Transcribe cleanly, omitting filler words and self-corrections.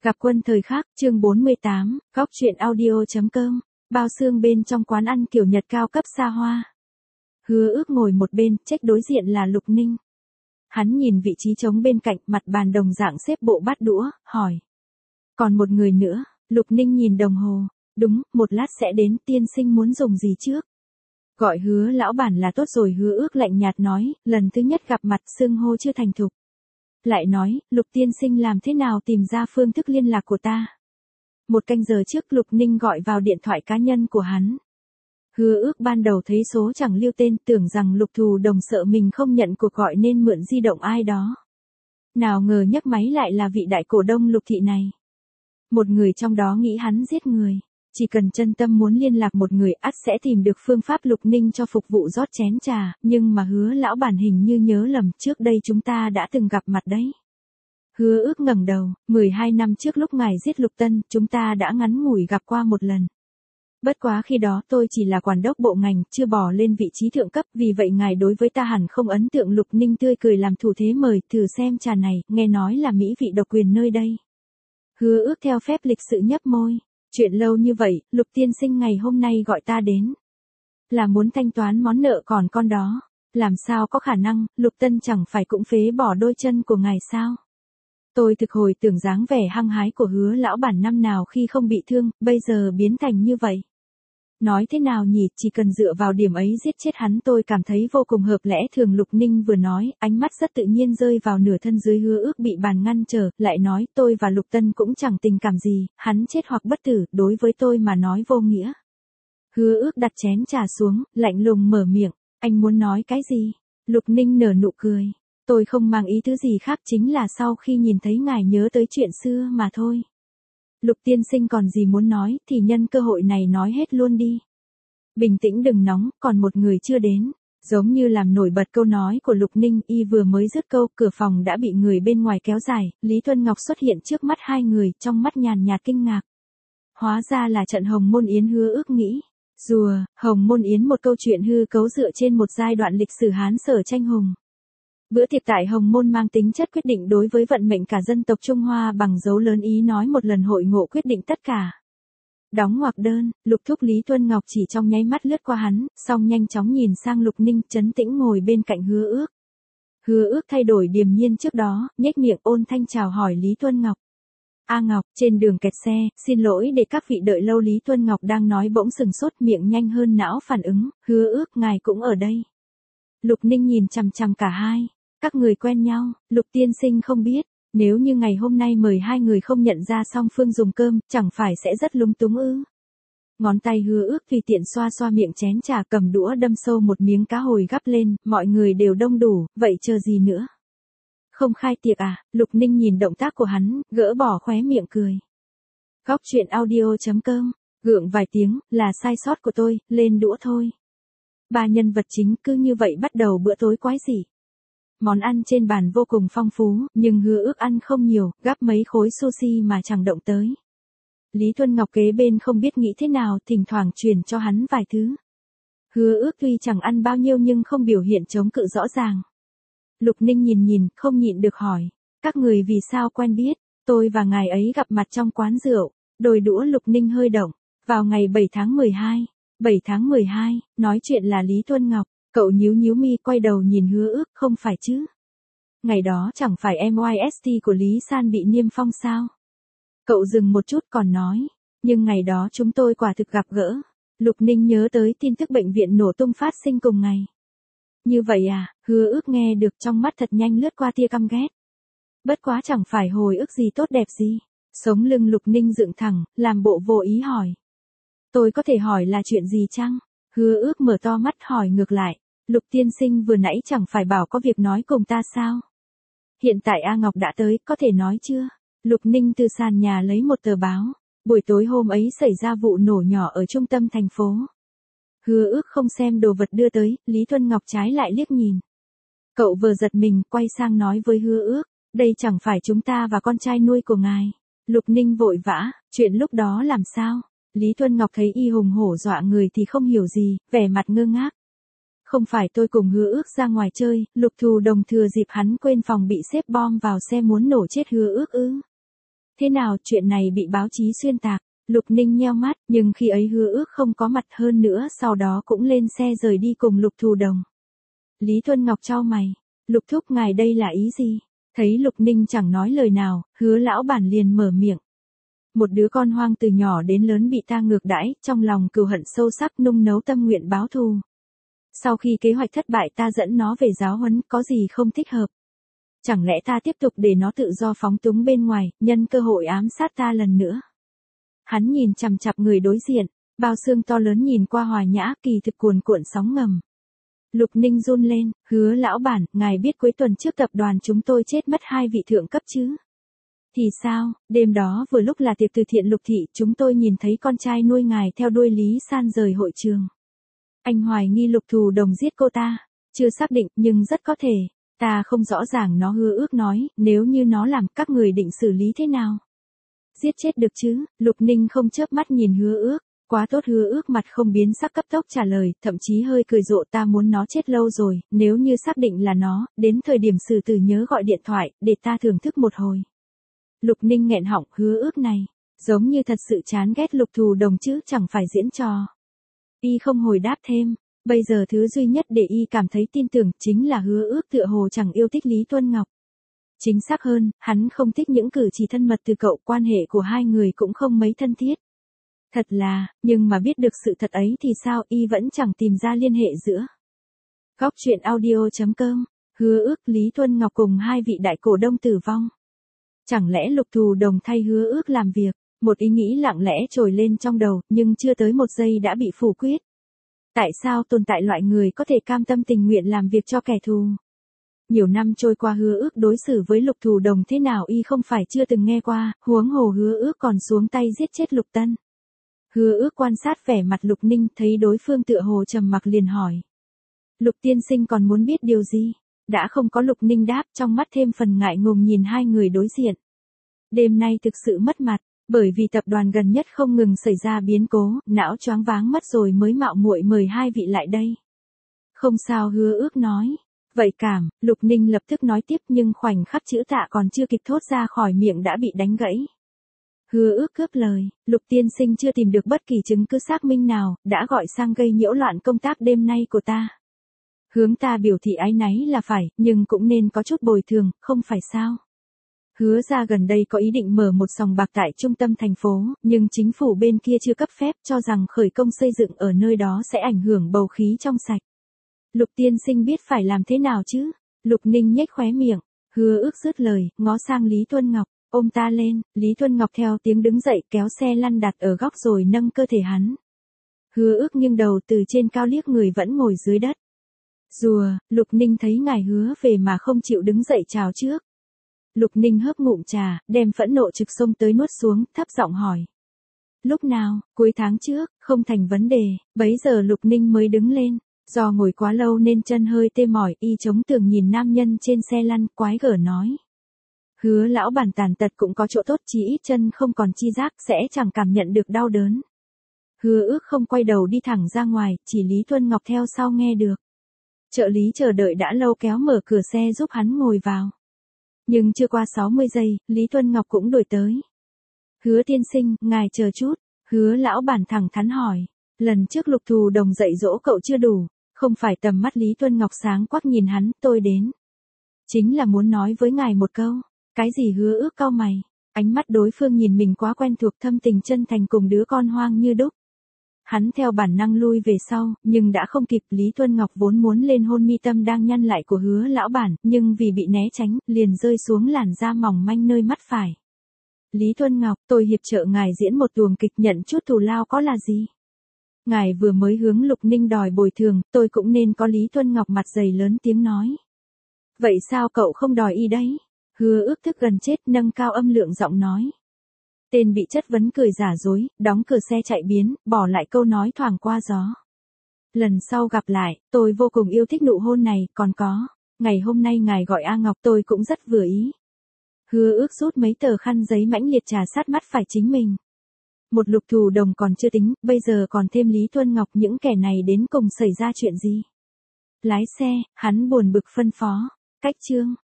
Gặp quân thời khắc, chương 48, góc truyện audio.com, bao xương bên trong quán ăn kiểu Nhật cao cấp xa hoa. Hứa Ước ngồi một bên, trách đối diện là Lục Ninh. Hắn nhìn vị trí trống bên cạnh, mặt bàn đồng dạng xếp bộ bát đũa, hỏi. Còn một người nữa, Lục Ninh nhìn đồng hồ, đúng, một lát sẽ đến, tiên sinh muốn dùng gì trước? Gọi Hứa lão bản là tốt rồi. Hứa Ước lạnh nhạt nói, lần thứ nhất gặp mặt xưng hô chưa thành thục. Lại nói, Lục tiên sinh làm thế nào tìm ra phương thức liên lạc của ta? Một canh giờ trước Lục Ninh gọi vào điện thoại cá nhân của hắn. Hứa Ước ban đầu thấy số chẳng lưu tên, tưởng rằng Lục Thù Đồng sợ mình không nhận cuộc gọi nên mượn di động ai đó. Nào ngờ nhấc máy lại là vị đại cổ đông Lục thị này. Một người trong đó nghĩ hắn giết người. Chỉ cần chân tâm muốn liên lạc một người ắt sẽ tìm được phương pháp. Lục Ninh cho phục vụ rót chén trà, nhưng mà Hứa lão bản hình như nhớ lầm, trước đây chúng ta đã từng gặp mặt đấy. Hứa Ước ngẩng đầu, 12 năm trước lúc ngài giết Lục Tân, chúng ta đã ngắn ngủi gặp qua một lần. Bất quá khi đó tôi chỉ là quản đốc bộ ngành, chưa bò lên vị trí thượng cấp, vì vậy ngài đối với ta hẳn không ấn tượng. Lục Ninh tươi cười làm thủ thế mời, thử xem trà này, nghe nói là mỹ vị độc quyền nơi đây. Hứa Ước theo phép lịch sự nhấp môi. Chuyện lâu như vậy, Lục tiên sinh ngày hôm nay gọi ta đến. Là muốn thanh toán món nợ còn con đó. Làm sao có khả năng, Lục Tân chẳng phải cũng phế bỏ đôi chân của ngài sao? Tôi thực hồi tưởng dáng vẻ hăng hái của Hứa lão bản năm nào khi không bị thương, bây giờ biến thành như vậy. Nói thế nào nhỉ, chỉ cần dựa vào điểm ấy giết chết hắn tôi cảm thấy vô cùng hợp lẽ thường. Lục Ninh vừa nói, ánh mắt rất tự nhiên rơi vào nửa thân dưới. Hứa Ước bị bàn ngăn trở, lại nói tôi và Lục Tân cũng chẳng tình cảm gì, hắn chết hoặc bất tử, đối với tôi mà nói vô nghĩa. Hứa Ước đặt chén trà xuống, lạnh lùng mở miệng, anh muốn nói cái gì? Lục Ninh nở nụ cười, tôi không mang ý thứ gì khác, chính là sau khi nhìn thấy ngài nhớ tới chuyện xưa mà thôi. Lục tiên sinh còn gì muốn nói thì nhân cơ hội này nói hết luôn đi. Bình tĩnh đừng nóng, còn một người chưa đến. Giống như làm nổi bật câu nói của Lục Ninh, y vừa mới dứt câu, cửa phòng đã bị người bên ngoài kéo dài, Lý Tuân Ngọc xuất hiện trước mắt hai người, trong mắt nhàn nhạt kinh ngạc. Hóa ra là trận Hồng Môn Yến. Hứa Ước nghĩ. Rùa, Hồng Môn Yến một câu chuyện hư cấu dựa trên một giai đoạn lịch sử Hán Sở tranh hùng. Bữa tiệc tại Hồng Môn mang tính chất quyết định đối với vận mệnh cả dân tộc Trung Hoa, bằng dấu lớn ý nói một lần hội ngộ quyết định tất cả. Đóng ngoặc đơn, Lục thúc. Lý Tuân Ngọc chỉ trong nháy mắt lướt qua hắn, xong nhanh chóng nhìn sang Lục Ninh, trấn tĩnh ngồi bên cạnh Hứa Ước. Hứa Ước thay đổi điềm nhiên trước đó, nhếch miệng ôn thanh chào hỏi Lý Tuân Ngọc. A Ngọc, trên đường kẹt xe, xin lỗi để các vị đợi lâu. Lý Tuân Ngọc đang nói bỗng sừng sốt, miệng nhanh hơn não phản ứng, Hứa Ước ngài cũng ở đây. Lục Ninh nhìn chằm chằm cả hai. Các người quen nhau, Lục tiên sinh không biết, nếu như ngày hôm nay mời hai người không nhận ra song phương dùng cơm, chẳng phải sẽ rất lúng túng ư? Ngón tay Hứa Ước tùy tiện xoa xoa miệng chén trà, cầm đũa đâm sâu một miếng cá hồi gắp lên, mọi người đều đông đủ, vậy chờ gì nữa? Không khai tiệc à? Lục Ninh nhìn động tác của hắn, gỡ bỏ khóe miệng cười. Góc truyện audio.com, gượng vài tiếng, là sai sót của tôi, lên đũa thôi. Ba nhân vật chính cứ như vậy bắt đầu bữa tối quái dị. Món ăn trên bàn vô cùng phong phú, nhưng Hứa Ước ăn không nhiều, gắp mấy khối sushi mà chẳng động tới. Lý Tuân Ngọc kế bên không biết nghĩ thế nào, thỉnh thoảng truyền cho hắn vài thứ. Hứa Ước tuy chẳng ăn bao nhiêu nhưng không biểu hiện chống cự rõ ràng. Lục Ninh nhìn, không nhịn được hỏi, các người vì sao quen biết? Tôi và ngài ấy gặp mặt trong quán rượu. Đôi đũa Lục Ninh hơi động, vào ngày 7 tháng 12. 7 tháng 12, nói chuyện là Lý Tuân Ngọc. Cậu nhíu mi quay đầu nhìn Hứa Ước, không phải chứ? Ngày đó chẳng phải MYST của Lý San bị niêm phong sao? Cậu dừng một chút còn nói, nhưng ngày đó chúng tôi quả thực gặp gỡ. Lục Ninh nhớ tới tin tức bệnh viện nổ tung phát sinh cùng ngày. Như vậy à? Hứa Ước nghe được trong mắt thật nhanh lướt qua tia căm ghét. Bất quá chẳng phải hồi ức gì tốt đẹp gì. Sống lưng Lục Ninh dựng thẳng, làm bộ vô ý hỏi. Tôi có thể hỏi là chuyện gì chăng? Hứa Ước mở to mắt hỏi ngược lại. Lục tiên sinh vừa nãy chẳng phải bảo có việc nói cùng ta sao? Hiện tại A Ngọc đã tới, có thể nói chưa? Lục Ninh từ sàn nhà lấy một tờ báo. Buổi tối hôm ấy xảy ra vụ nổ nhỏ ở trung tâm thành phố. Hứa Ước không xem đồ vật đưa tới, Lý Tuân Ngọc trái lại liếc nhìn. Cậu vừa giật mình, quay sang nói với Hứa Ước, đây chẳng phải chúng ta và con trai nuôi của ngài. Lục Ninh vội vã, chuyện lúc đó làm sao? Lý Tuân Ngọc thấy y hùng hổ dọa người thì không hiểu gì, vẻ mặt ngơ ngác. Không phải tôi cùng Hứa Ước ra ngoài chơi, Lục Thù Đồng thừa dịp hắn quên phòng bị xếp bom vào xe muốn nổ chết Hứa Ước ư? Thế nào, chuyện này bị báo chí xuyên tạc. Lục Ninh nheo mắt, nhưng khi ấy Hứa Ước không có mặt, hơn nữa sau đó cũng lên xe rời đi cùng Lục Thù Đồng. Lý Tuân Ngọc chau mày, Lục thúc ngài đây là ý gì? Thấy Lục Ninh chẳng nói lời nào, Hứa lão bản liền mở miệng. Một đứa con hoang từ nhỏ đến lớn bị ta ngược đãi, trong lòng cừu hận sâu sắc, nung nấu tâm nguyện báo thù. Sau khi kế hoạch thất bại, ta dẫn nó về giáo huấn, có gì không thích hợp? Chẳng lẽ ta tiếp tục để nó tự do phóng túng bên ngoài, nhân cơ hội ám sát ta lần nữa? Hắn nhìn chằm chằm người đối diện, bao xương to lớn nhìn qua hòa nhã, kỳ thực cuồn cuộn sóng ngầm. Lục Ninh run lên, Hứa lão bản, ngài biết cuối tuần trước tập đoàn chúng tôi chết mất 2 vị thượng cấp chứ? Thì sao, đêm đó vừa lúc là tiệc từ thiện Lục thị, chúng tôi nhìn thấy con trai nuôi ngài theo đuôi Lý San rời hội trường. Anh hoài nghi Lục Thù Đồng giết cô ta, chưa xác định nhưng rất có thể, ta không rõ ràng. Nó Hứa Ước nói, nếu như nó làm, các người định xử lý thế nào? Giết chết được chứ? Lục Ninh không chớp mắt nhìn Hứa Ước. Quá tốt. Hứa Ước mặt không biến sắc cấp tốc trả lời, thậm chí hơi cười rộ, ta muốn nó chết lâu rồi, nếu như xác định là nó, đến thời điểm xử tử nhớ gọi điện thoại, để ta thưởng thức một hồi. Lục Ninh nghẹn họng, Hứa Ước này, giống như thật sự chán ghét Lục Thù Đồng chứ chẳng phải diễn trò. Y không hồi đáp thêm, bây giờ thứ duy nhất để Y cảm thấy tin tưởng chính là Hứa Ước tựa hồ chẳng yêu thích Lý Tuân Ngọc. Chính xác hơn, hắn không thích những cử chỉ thân mật từ cậu, quan hệ của hai người cũng không mấy thân thiết. Thật là, nhưng mà biết được sự thật ấy thì sao, Y vẫn chẳng tìm ra liên hệ giữa. Góc truyện audio.com, Hứa Ước, Lý Tuân Ngọc cùng 2 vị đại cổ đông tử vong. Chẳng lẽ Lục Thù Đồng thay Hứa Ước làm việc? Một ý nghĩ lặng lẽ trồi lên trong đầu, nhưng chưa tới 1 giây đã bị phủ quyết. Tại sao tồn tại loại người có thể cam tâm tình nguyện làm việc cho kẻ thù? Nhiều năm trôi qua, Hứa Ước đối xử với Lục Thù Đồng thế nào Y không phải chưa từng nghe qua, huống hồ Hứa Ước còn xuống tay giết chết Lục Tân. Hứa Ước quan sát vẻ mặt Lục Ninh, thấy đối phương tựa hồ trầm mặc liền hỏi. Lục tiên sinh còn muốn biết điều gì? Đã không có Lục Ninh đáp, trong mắt thêm phần ngại ngùng nhìn hai người đối diện. Đêm nay thực sự mất mặt, bởi vì tập đoàn gần nhất không ngừng xảy ra biến cố, não choáng váng mất rồi mới mạo muội mời 2 vị lại đây. Không sao, Hứa Ước nói. Vậy cảm, Lục Ninh lập tức nói tiếp, nhưng khoảnh khắc chữ tạ còn chưa kịp thốt ra khỏi miệng đã bị đánh gãy. Hứa Ước cướp lời, Lục tiên sinh chưa tìm được bất kỳ chứng cứ xác minh nào, đã gọi sang gây nhiễu loạn công tác đêm nay của ta. Hướng ta biểu thị áy náy là phải, nhưng cũng nên có chút bồi thường, không phải sao? Hứa ra gần đây có ý định mở một sòng bạc tại trung tâm thành phố, nhưng chính phủ bên kia chưa cấp phép, cho rằng khởi công xây dựng ở nơi đó sẽ ảnh hưởng bầu khí trong sạch. Lục tiên sinh biết phải làm thế nào chứ? Lục Ninh nhếch khóe miệng, Hứa Ước dứt lời, ngó sang Lý Tuân Ngọc, ôm ta lên. Lý Tuân Ngọc theo tiếng đứng dậy, kéo xe lăn đặt ở góc rồi nâng cơ thể hắn. Hứa Ước nghiêng đầu từ trên cao liếc người vẫn ngồi dưới đất. Rùa, Lục Ninh thấy ngài Hứa về mà không chịu đứng dậy chào trước. Lục Ninh hớp ngụm trà, đem phẫn nộ trực xông tới nuốt xuống, thấp giọng hỏi. Lúc nào? Cuối tháng trước, không thành vấn đề. Bấy giờ Lục Ninh mới đứng lên. Do ngồi quá lâu nên chân hơi tê mỏi, Y chống tường nhìn nam nhân trên xe lăn, quái gở nói. Hứa lão bản tàn tật cũng có chỗ tốt, chỉ ít chân không còn chi giác, sẽ chẳng cảm nhận được đau đớn. Hứa Ước không quay đầu đi thẳng ra ngoài, chỉ Lý Tuân Ngọc theo sau nghe được. Trợ lý chờ đợi đã lâu kéo mở cửa xe giúp hắn ngồi vào. Nhưng chưa qua 60 giây, Lý Tuân Ngọc cũng đổi tới. Hứa tiên sinh, ngài chờ chút. Hứa lão bản thẳng thắn hỏi. Lần trước Lục Thù Đồng dạy dỗ cậu chưa đủ, không phải? Tầm mắt Lý Tuân Ngọc sáng quắc nhìn hắn, tôi đến. Chính là muốn nói với ngài một câu. Cái gì? Hứa Ước cau mày. Ánh mắt đối phương nhìn mình quá quen thuộc, thâm tình chân thành cùng đứa con hoang như đúc. Hắn theo bản năng lui về sau, nhưng đã không kịp. Lý Tuân Ngọc vốn muốn lên hôn mi tâm đang nhăn lại của Hứa lão bản, nhưng vì bị né tránh, liền rơi xuống làn da mỏng manh nơi mắt phải. Lý Tuân Ngọc, tôi hiệp trợ ngài diễn một tuồng kịch, nhận chút thù lao có là gì? Ngài vừa mới hướng Lục Ninh đòi bồi thường, tôi cũng nên có. Lý Tuân Ngọc mặt dày lớn tiếng nói. Vậy sao cậu không đòi Y đấy? Hứa Ước tức gần chết, nâng cao âm lượng giọng nói. Tên bị chất vấn cười giả dối, đóng cửa xe chạy biến, bỏ lại câu nói thoảng qua gió. Lần sau gặp lại, tôi vô cùng yêu thích nụ hôn này, còn có, ngày hôm nay ngài gọi A Ngọc tôi cũng rất vừa ý. Hứa Ước rút mấy tờ khăn giấy mãnh liệt trà sát mắt phải chính mình. Một Lục Thù Đồng còn chưa tính, bây giờ còn thêm Lý Tuân Ngọc, những kẻ này đến cùng xảy ra chuyện gì? Lái xe, hắn buồn bực phân phó. Cách chương.